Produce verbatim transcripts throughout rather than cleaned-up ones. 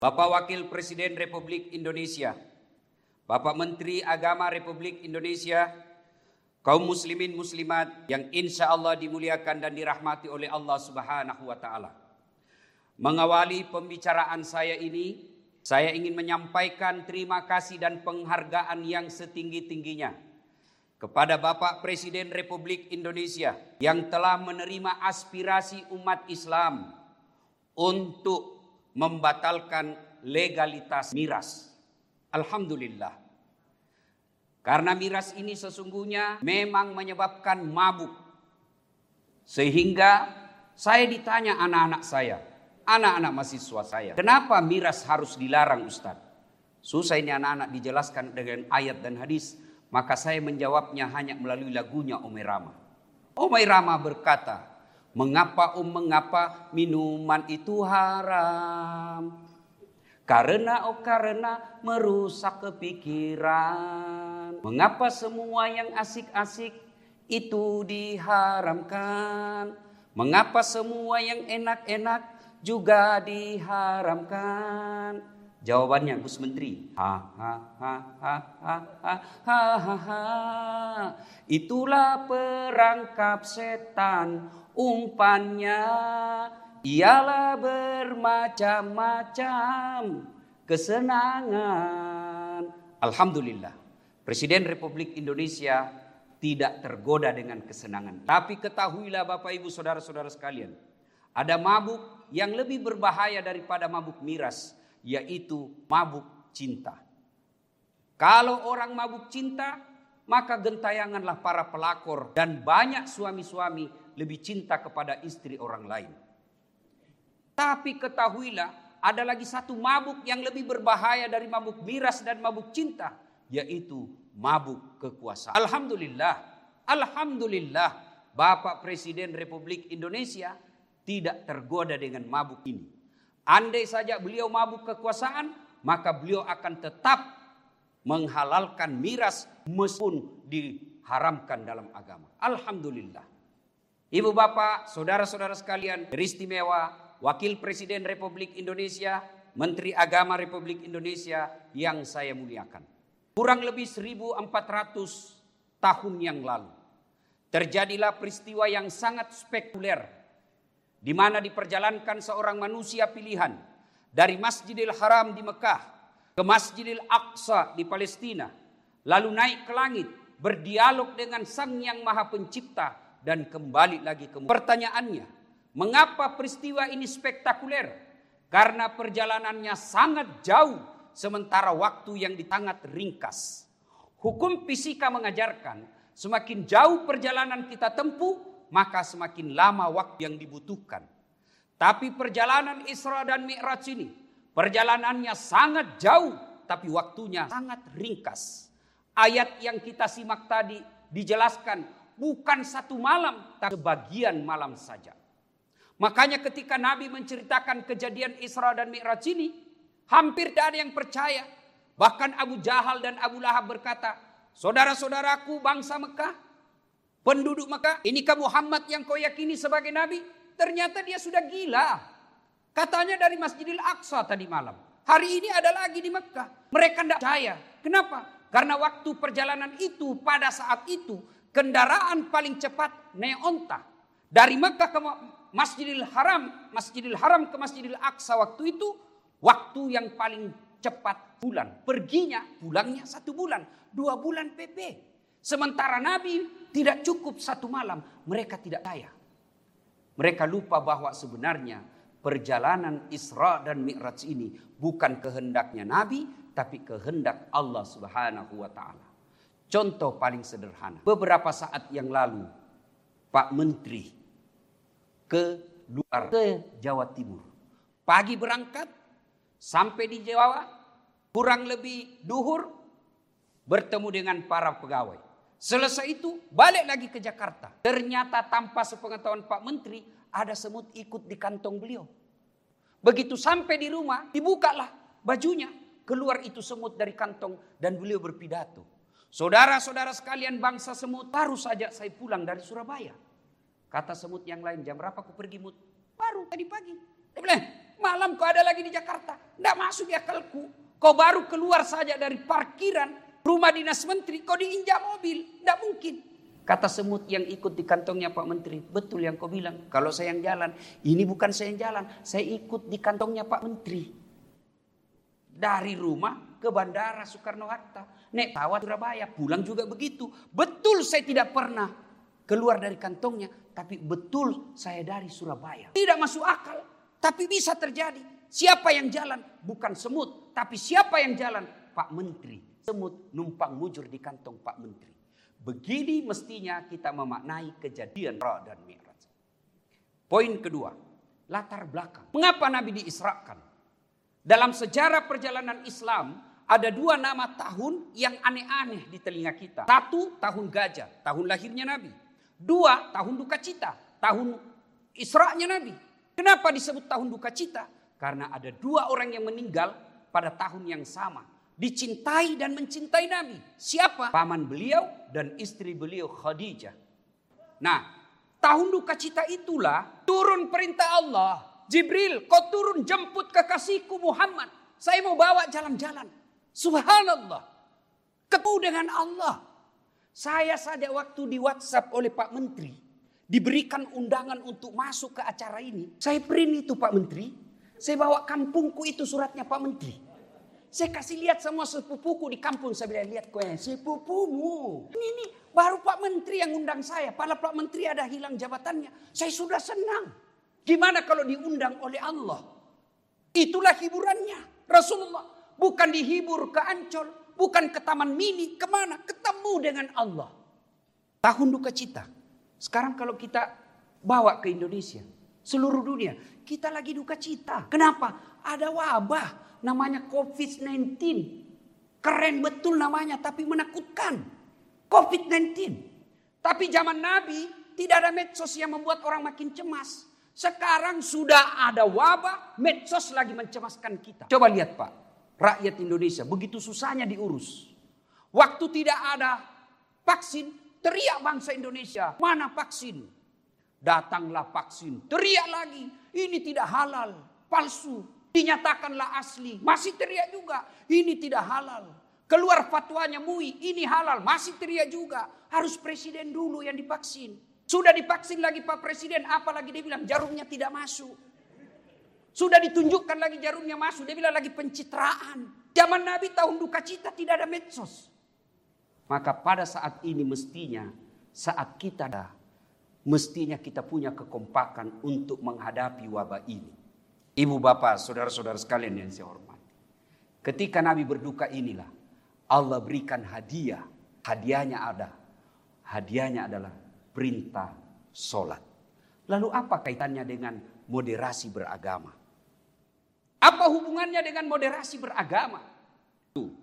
Bapak Wakil Presiden Republik Indonesia, Bapak Menteri Agama Republik Indonesia, kaum muslimin muslimat yang insya Allah dimuliakan dan dirahmati oleh Allah Subhanahu wa Ta'ala. Mengawali pembicaraan saya ini, saya ingin menyampaikan terima kasih dan penghargaan yang setinggi-tingginya kepada Bapak Presiden Republik Indonesia yang telah menerima aspirasi umat Islam untuk membatalkan legalitas miras. Alhamdulillah. Karena miras ini sesungguhnya memang menyebabkan mabuk. Sehingga saya ditanya anak-anak saya, anak-anak mahasiswa saya, kenapa miras harus dilarang, Ustaz? Susah ini anak-anak dijelaskan dengan ayat dan hadis. Maka saya menjawabnya hanya melalui lagunya Omai Rama. Omai Rama berkata, mengapa um mengapa minuman itu haram? Karena oh karena merusak kepikiran. Mengapa semua yang asik-asik itu diharamkan? Mengapa semua yang enak-enak juga diharamkan? Jawabannya Gus Menteri, ha ha ha ha ha ha ha ha ha. Itulah perangkap setan, umpannya ialah bermacam-macam kesenangan. Alhamdulillah, Presiden Republik Indonesia tidak tergoda dengan kesenangan. Tapi ketahuilah Bapak Ibu Saudara-saudara sekalian, ada mabuk yang lebih berbahaya daripada mabuk miras, yaitu mabuk cinta. Kalau orang mabuk cinta, maka gentayanganlah para pelakor dan banyak suami-suami lebih cinta kepada istri orang lain. Tapi ketahuilah, ada lagi satu mabuk yang lebih berbahaya dari mabuk miras dan mabuk cinta, yaitu mabuk kekuasaan. Alhamdulillah, alhamdulillah, Bapak Presiden Republik Indonesia tidak tergoda dengan mabuk ini. Andai saja beliau mabuk kekuasaan, maka beliau akan tetap menghalalkan miras meskipun diharamkan dalam agama. Alhamdulillah. Ibu bapak, saudara-saudara sekalian, beristimewa Wakil Presiden Republik Indonesia, Menteri Agama Republik Indonesia yang saya muliakan. Kurang lebih seribu empat ratus tahun yang lalu, terjadilah peristiwa yang sangat spektakuler, di mana diperjalankan seorang manusia pilihan dari Masjidil Haram di Mekah ke Masjidil Aqsa di Palestina, lalu naik ke langit, berdialog dengan Sang Yang Maha Pencipta dan kembali lagi ke. Pertanyaannya, mengapa peristiwa ini spektakuler? Karena perjalanannya sangat jauh sementara waktu yang sangat ringkas. Hukum fisika mengajarkan semakin jauh perjalanan kita tempuh, maka semakin lama waktu yang dibutuhkan. Tapi perjalanan Isra dan Mi'raj ini, perjalanannya sangat jauh, tapi waktunya sangat ringkas. Ayat yang kita simak tadi dijelaskan bukan satu malam, tapi sebagian malam saja. Makanya ketika Nabi menceritakan kejadian Isra dan Mi'raj ini, hampir tidak ada yang percaya. Bahkan Abu Jahal dan Abu Lahab berkata, saudara-saudaraku bangsa Mekah, penduduk Mekah, inikah Muhammad yang kau yakini sebagai Nabi? Ternyata dia sudah gila. Katanya dari Masjidil Aqsa tadi malam. Hari ini ada lagi di Mekah. Mereka tidak percaya. Kenapa? Karena waktu perjalanan itu pada saat itu kendaraan paling cepat naik onta. Dari Mekah ke Masjidil Haram, Masjidil Haram ke Masjidil Aqsa waktu itu waktu yang paling cepat bulan. Perginya, pulangnya satu bulan, dua bulan P P. Sementara Nabi tidak cukup satu malam, mereka tidak percaya. Mereka lupa bahwa sebenarnya perjalanan Isra dan Mi'raj ini bukan kehendaknya Nabi, tapi kehendak Allah Subhanahu wa Ta'ala. Contoh paling sederhana, beberapa saat yang lalu Pak Menteri ke luar ke Jawa Timur. Pagi berangkat, sampai di Jawa, kurang lebih duhur, bertemu dengan para pegawai. Selesai itu balik lagi ke Jakarta. Ternyata tanpa sepengetahuan Pak Menteri ada semut ikut di kantong beliau. Begitu sampai di rumah dibukalah bajunya. Keluar itu semut dari kantong dan beliau berpidato. Saudara-saudara sekalian bangsa semut, baru saja saya pulang dari Surabaya. Kata semut yang lain, jam berapa aku pergi Mut? Baru tadi pagi. Dia bilang, Malam kau ada lagi di Jakarta. Tidak masuk di akalku. Kau baru keluar saja dari parkiran rumah dinas menteri, kau diinjak mobil. Tidak mungkin. Kata semut yang ikut di kantongnya Pak Menteri, betul yang kau bilang. Kalau saya yang jalan, ini bukan saya yang jalan. Saya ikut di kantongnya Pak Menteri. Dari rumah ke Bandara Soekarno-Hatta. Naik pesawat Surabaya, pulang juga begitu. Betul saya tidak pernah keluar dari kantongnya. Tapi betul saya dari Surabaya. Tidak masuk akal, tapi bisa terjadi. Siapa yang jalan? Bukan semut. Tapi siapa yang jalan? Pak Menteri. Semut numpang mujur di kantong Pak Menteri. Begini mestinya kita memaknai kejadian Isra dan Mi'raj. Poin kedua, latar belakang. Mengapa Nabi diisrakan? Dalam sejarah perjalanan Islam ada dua nama tahun yang aneh-aneh di telinga kita. Satu, tahun gajah, tahun lahirnya Nabi. Dua, tahun duka cita, tahun Isra'nya Nabi. Kenapa disebut tahun duka cita? Karena ada dua orang yang meninggal pada tahun yang sama. Dicintai dan mencintai Nabi. Siapa? Paman beliau dan istri beliau Khadijah. Nah, tahun duka cita itulah turun perintah Allah. Jibril, kau turun jemput kekasihku Muhammad. Saya mau bawa jalan-jalan. Subhanallah. Ketemu dengan Allah. Saya saja waktu di WhatsApp oleh Pak Menteri. Diberikan undangan untuk masuk ke acara ini. Saya print itu Pak Menteri. Saya bawa kampungku itu suratnya Pak Menteri. Saya kasih lihat semua sepupuku di kampung. Saya bilang, lihat kau ya, sepupumu. Ini, ini baru Pak Menteri yang undang saya. Padahal Pak Menteri ada hilang jabatannya. Saya sudah senang. Gimana kalau diundang oleh Allah? Itulah hiburannya. Rasulullah bukan dihibur ke Ancol. Bukan ke Taman Mini. Kemana? Ketemu dengan Allah. Tahun duka cita. Sekarang kalau kita bawa ke Indonesia. Seluruh dunia. Kita lagi duka cita. Kenapa? Ada wabah. Namanya covid sembilan belas. Keren betul namanya tapi menakutkan. covid sembilan belas. Tapi zaman Nabi tidak ada medsos yang membuat orang makin cemas. Sekarang sudah ada wabah, medsos lagi mencemaskan kita. Coba lihat Pak, rakyat Indonesia begitu susahnya diurus. Waktu tidak ada vaksin, teriak bangsa Indonesia, mana vaksin? Datanglah vaksin, teriak lagi, ini tidak halal, palsu. Dinyatakanlah asli, masih teriak juga. Ini tidak halal. Keluar fatwanya M U I, ini halal, masih teriak juga. Harus presiden dulu yang divaksin. Sudah divaksin lagi Pak Presiden, apalagi dia bilang jarumnya tidak masuk. Sudah ditunjukkan lagi jarumnya masuk, dia bilang lagi pencitraan. Zaman Nabi tahun duka cita tidak ada medsos. Maka pada saat ini mestinya, saat kita ada, mestinya kita punya kekompakan untuk menghadapi wabah ini. Ibu bapak, saudara-saudara sekalian yang saya hormati. Ketika Nabi berduka inilah Allah berikan hadiah. Hadiahnya ada. Hadiahnya adalah perintah sholat. Lalu apa kaitannya dengan moderasi beragama? Apa hubungannya dengan moderasi beragama? Tuh.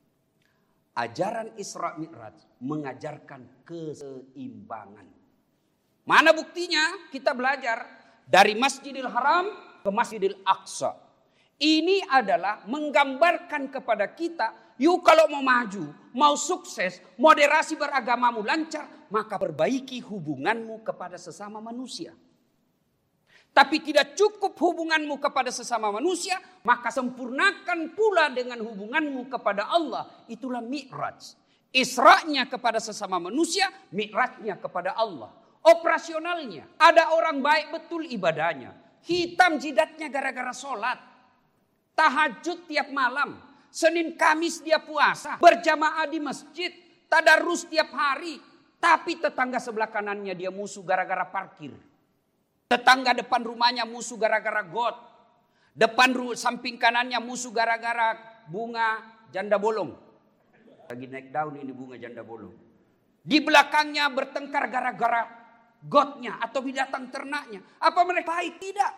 Ajaran Isra Mi'raj mengajarkan keseimbangan. Mana buktinya? Kita belajar dari Masjidil Haram ke Masjidil Aqsa. Ini adalah menggambarkan kepada kita, yuk kalau mau maju, mau sukses, moderasi beragamamu lancar, maka perbaiki hubunganmu kepada sesama manusia. Tapi tidak cukup hubunganmu kepada sesama manusia, maka sempurnakan pula dengan hubunganmu kepada Allah. Itulah Mi'raj. Isra'nya kepada sesama manusia, Mi'rajnya kepada Allah. Operasionalnya, ada orang baik betul ibadahnya. Hitam jidatnya gara-gara sholat. Tahajud tiap malam. Senin Kamis dia puasa. Berjamaah di masjid. Tadarus tiap hari. Tapi tetangga sebelah kanannya dia musuh gara-gara parkir. Tetangga depan rumahnya musuh gara-gara got. Depan samping kanannya musuh gara-gara bunga janda bolong. Lagi naik daun ini bunga janda bolong. Di belakangnya bertengkar gara-gara gotnya atau binatang ternaknya. Apa mereka baik? Tidak.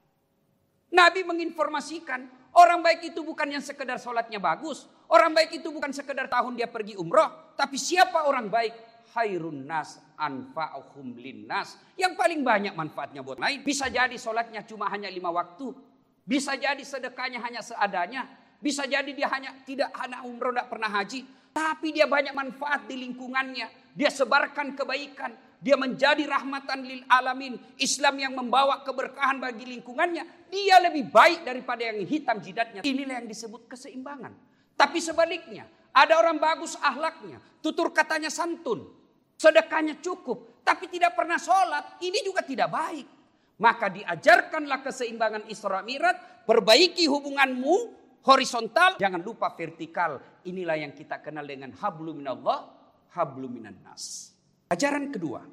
Nabi menginformasikan orang baik itu bukan yang sekedar sholatnya bagus. Orang baik itu bukan sekedar tahun dia pergi umroh. Tapi siapa orang baik? Khairun nas anfa'uhum linnas. Yang paling banyak manfaatnya buat lain. Bisa jadi sholatnya cuma hanya lima waktu. Bisa jadi sedekahnya hanya seadanya. Bisa jadi dia hanya tidak hanya umroh, tidak pernah haji. Tapi dia banyak manfaat di lingkungannya. Dia sebarkan kebaikan. dia menjadi rahmatan lil alamin, Islam yang membawa keberkahan bagi lingkungannya, dia lebih baik daripada yang hitam jidatnya. Inilah yang disebut keseimbangan. Tapi sebaliknya, ada orang bagus akhlaknya, tutur katanya santun, sedekahnya cukup, tapi tidak pernah sholat, ini juga tidak baik. Maka diajarkanlah keseimbangan Isra Mi'raj, perbaiki hubunganmu horizontal, jangan lupa vertikal. Inilah yang kita kenal dengan hablum minallah, hablum minan nas. Ajaran kedua,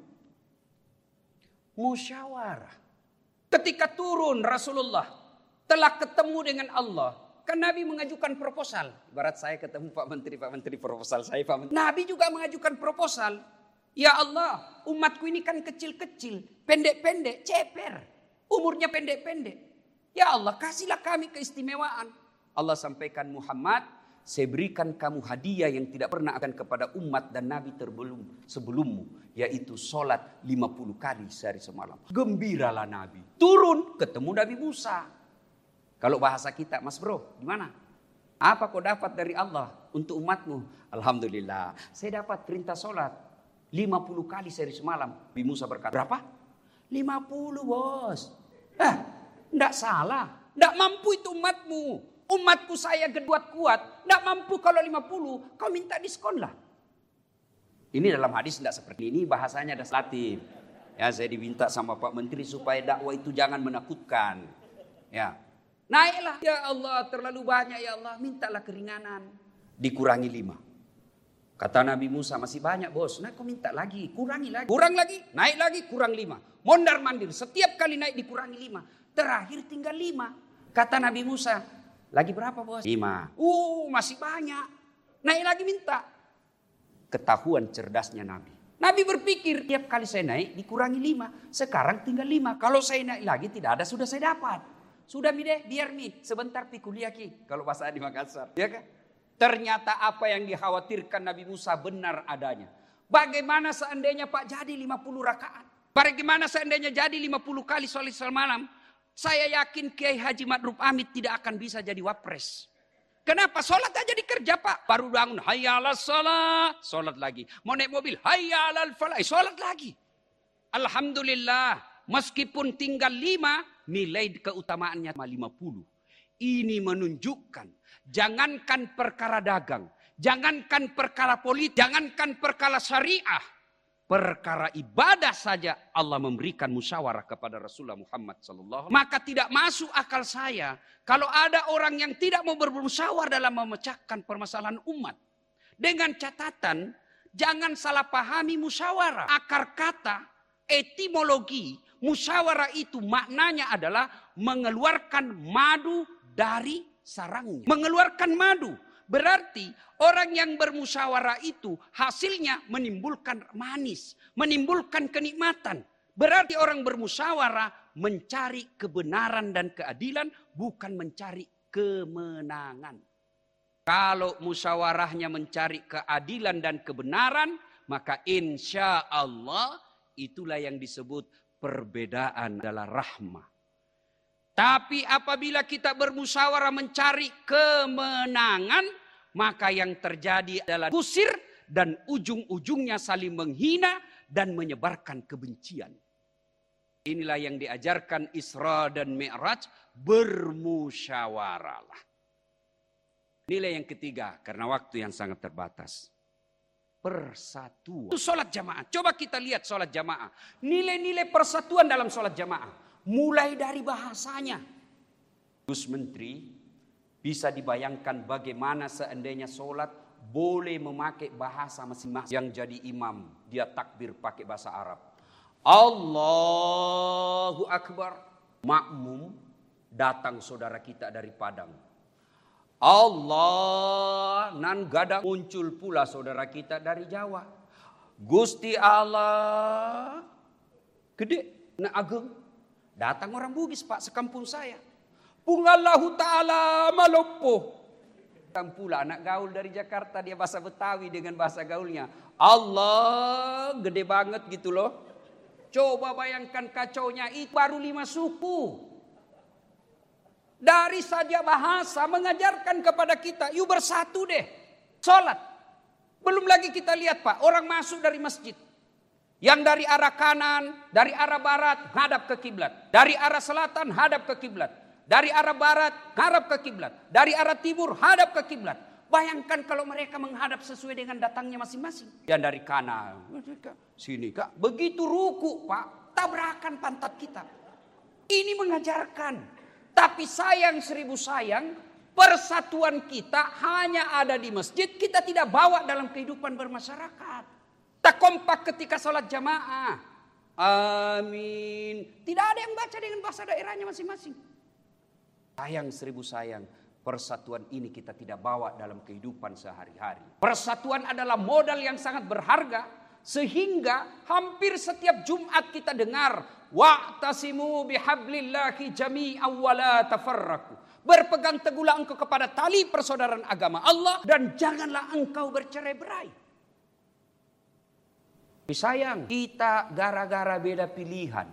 musyawarah. Ketika turun Rasulullah telah ketemu dengan Allah, kan Nabi mengajukan proposal. Ibarat saya ketemu Pak Menteri, Pak Menteri proposal saya Pak Menteri. Nabi juga mengajukan proposal. Ya Allah, umatku ini kan kecil-kecil, pendek-pendek, ceper. Umurnya pendek-pendek. Ya Allah, kasihlah kami keistimewaan. Allah sampaikan, Muhammad, saya berikan kamu hadiah yang tidak pernah akan kepada umat dan Nabi terbelum sebelummu. Yaitu sholat lima puluh kali sehari semalam. Gembiralah Nabi. Turun ketemu Nabi Musa. Kalau bahasa kita, Mas Bro, gimana? Apa kau dapat dari Allah untuk umatmu? Alhamdulillah, saya dapat perintah sholat lima puluh kali sehari semalam. Nabi Musa berkata, berapa? lima puluh bos. Eh, enggak salah. Enggak mampu itu umatmu. Umatku saya geduat kuat, tidak mampu kalau lima puluh, kau minta diskon lah. Ini dalam hadis tidak seperti ini, bahasanya ada selatif. Ya, saya diminta sama Pak Menteri supaya dakwah itu jangan menakutkan. Ya, naiklah. Ya Allah, terlalu banyak ya Allah, mintalah keringanan. Dikurangi lima. Kata Nabi Musa, masih banyak bos. Nah, kau minta lagi, kurangi lagi. Kurang lagi, naik lagi, kurang lima. Mondar mandir, setiap kali naik dikurangi lima. Terakhir tinggal lima. Kata Nabi Musa, lagi berapa bos? Lima. Uh masih banyak. Naik lagi minta. Ketahuan cerdasnya Nabi. Nabi berpikir tiap kali saya naik dikurangi lima. Sekarang tinggal lima. Kalau saya naik lagi tidak ada sudah saya dapat. Sudah mi deh biar mi. Sebentar pi kuliah ki. Kalau bahasa di Makassar. Ya kan? Ternyata apa yang dikhawatirkan Nabi Musa benar adanya. Bagaimana seandainya Pak jadi lima puluh rakaat? Bagaimana seandainya jadi lima puluh kali sholat semalam? Saya yakin Kiai Haji Ma'ruf Amin tidak akan bisa jadi wapres. Kenapa? Sholat aja dikerja Pak. Baru bangun, hayya ala sholat. Sholat lagi. Mau naik mobil, hayya ala falah. Sholat lagi. Alhamdulillah. Meskipun tinggal lima, nilai keutamaannya lima puluh. Ini menunjukkan, jangankan perkara dagang. Jangankan perkara politik. Jangankan perkara syariah. Perkara ibadah saja Allah memberikan musyawarah kepada Rasulullah Muhammad sallallahu alaihi wasallam. Maka tidak masuk akal saya kalau ada orang yang tidak mau bermusyawarah dalam memecahkan permasalahan umat. Dengan catatan jangan salah pahami musyawarah. Akar kata, etimologi musyawarah itu maknanya adalah mengeluarkan madu dari sarangnya. Mengeluarkan madu. Berarti orang yang bermusyawarah itu hasilnya menimbulkan manis, menimbulkan kenikmatan. Berarti orang bermusyawarah mencari kebenaran dan keadilan, bukan mencari kemenangan. Kalau musyawarahnya mencari keadilan dan kebenaran, maka insya Allah itulah yang disebut perbedaan adalah rahmah. Tapi apabila kita bermusyawarah mencari kemenangan, maka yang terjadi adalah kusir dan ujung-ujungnya saling menghina dan menyebarkan kebencian. Inilah yang diajarkan Isra dan Mi'raj, bermusyawarahlah. Nilai yang ketiga, karena waktu yang sangat terbatas. Persatuan. Itu sholat jamaah. Coba kita lihat sholat jamaah. Nilai-nilai persatuan dalam sholat jamaah. Mulai dari bahasanya. Gus Menteri, bisa dibayangkan bagaimana seandainya sholat boleh memakai bahasa masing-masing. Yang jadi imam, dia takbir pakai bahasa Arab. Allahu Akbar. Makmum, datang saudara kita dari Padang. Allah nan gadang, muncul pula saudara kita dari Jawa. Gusti Allah gede, na ageng. Datang orang Bugis Pak, sekampung saya. Pungallahu ta'ala maloppo. Datang pula anak gaul dari Jakarta, dia bahasa Betawi dengan bahasa gaulnya. Allah gede banget gitu loh. Coba bayangkan kacaunya, itu baru lima suku. Dari saja bahasa mengajarkan kepada kita, yuk bersatu deh. Sholat. Belum lagi kita lihat Pak, orang masuk dari masjid. Yang dari arah kanan, dari arah barat, hadap ke kiblat. Dari arah selatan, hadap ke kiblat. Dari arah barat, hadap ke kiblat. Dari arah timur, hadap ke kiblat. Bayangkan kalau mereka menghadap sesuai dengan datangnya masing-masing. Yang dari kanan, sini kak. Begitu ruku pak, tabrakan pantat kita. Ini mengajarkan. Tapi sayang seribu sayang, persatuan kita hanya ada di masjid. Kita tidak bawa dalam kehidupan bermasyarakat. Tak kompak ketika sholat jamaah. Amin. Tidak ada yang baca dengan bahasa daerahnya masing-masing. Sayang seribu sayang. Persatuan ini kita tidak bawa dalam kehidupan sehari-hari. Persatuan adalah modal yang sangat berharga. Sehingga hampir setiap Jumat kita dengar. Wa'tasimu bihablillahi jami'an wa la tafarraku. Berpegang teguhlah engkau kepada tali persaudaraan agama Allah. Dan janganlah engkau bercerai-berai. Sayang, kita gara-gara beda pilihan.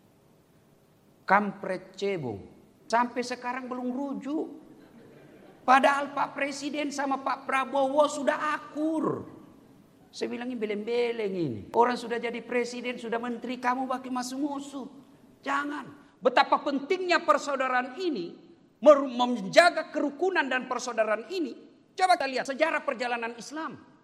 Kampret cebong. Sampai sekarang belum rujuk. Padahal Pak Presiden sama Pak Prabowo sudah akur. Saya bilangnya beleng-beleng ini. Orang sudah jadi presiden, sudah menteri, kamu bagi musuh-musuh. Jangan. Betapa pentingnya persaudaraan ini. Menjaga kerukunan dan persaudaraan ini. Coba kita lihat sejarah perjalanan Islam.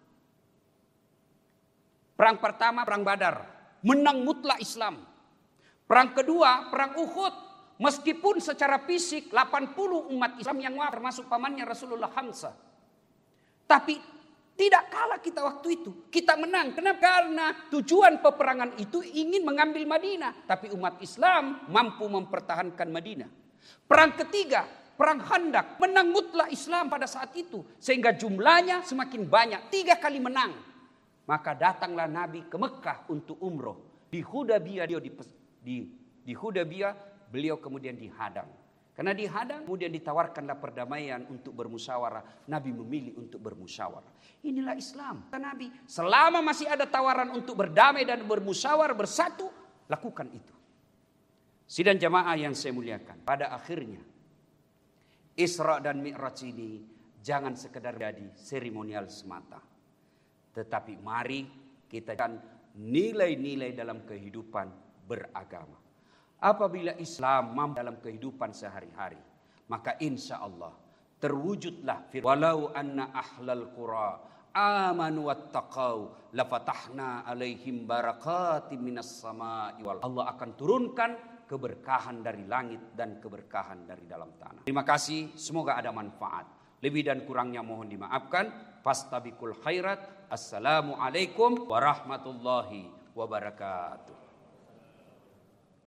Perang pertama, perang Badar. Menang mutlak Islam. Perang kedua, perang Uhud. Meskipun secara fisik delapan puluh umat Islam yang wafat, termasuk pamannya Rasulullah Hamzah. Tapi tidak kalah kita waktu itu. Kita menang. Kenapa? Karena tujuan peperangan itu ingin mengambil Madinah. Tapi umat Islam mampu mempertahankan Madinah. Perang ketiga, perang Khandaq. Menang mutlak Islam pada saat itu. Sehingga jumlahnya semakin banyak. Tiga kali menang. Maka datanglah Nabi ke Mekah untuk umroh. Di Hudaybiyah di, di, di Hudaybiyah beliau kemudian dihadang. Karena dihadang kemudian ditawarkanlah perdamaian untuk bermusyawarah. Nabi memilih untuk bermusyawarah. Inilah Islam. Kata Nabi, selama masih ada tawaran untuk berdamai dan bermusyawarah bersatu, lakukan itu. Sidang jamaah yang saya muliakan. Pada akhirnya Isra dan Mi'raj ini jangan sekedar jadi seremonial semata. Tetapi mari kita kan nilai-nilai dalam kehidupan beragama. Apabila Islam mampu dalam kehidupan sehari-hari, maka insya Allah terwujudlah firman walau anna ahlal qura amanu wattaqau lafatahna alaihim barakatim minas sama'i wal. Allah akan turunkan keberkahan dari langit dan keberkahan dari dalam tanah. Terima kasih, semoga ada manfaat. Lebih dan kurangnya mohon dimaafkan. Fastabiqul khairat. Assalamualaikum warahmatullahi wabarakatuh.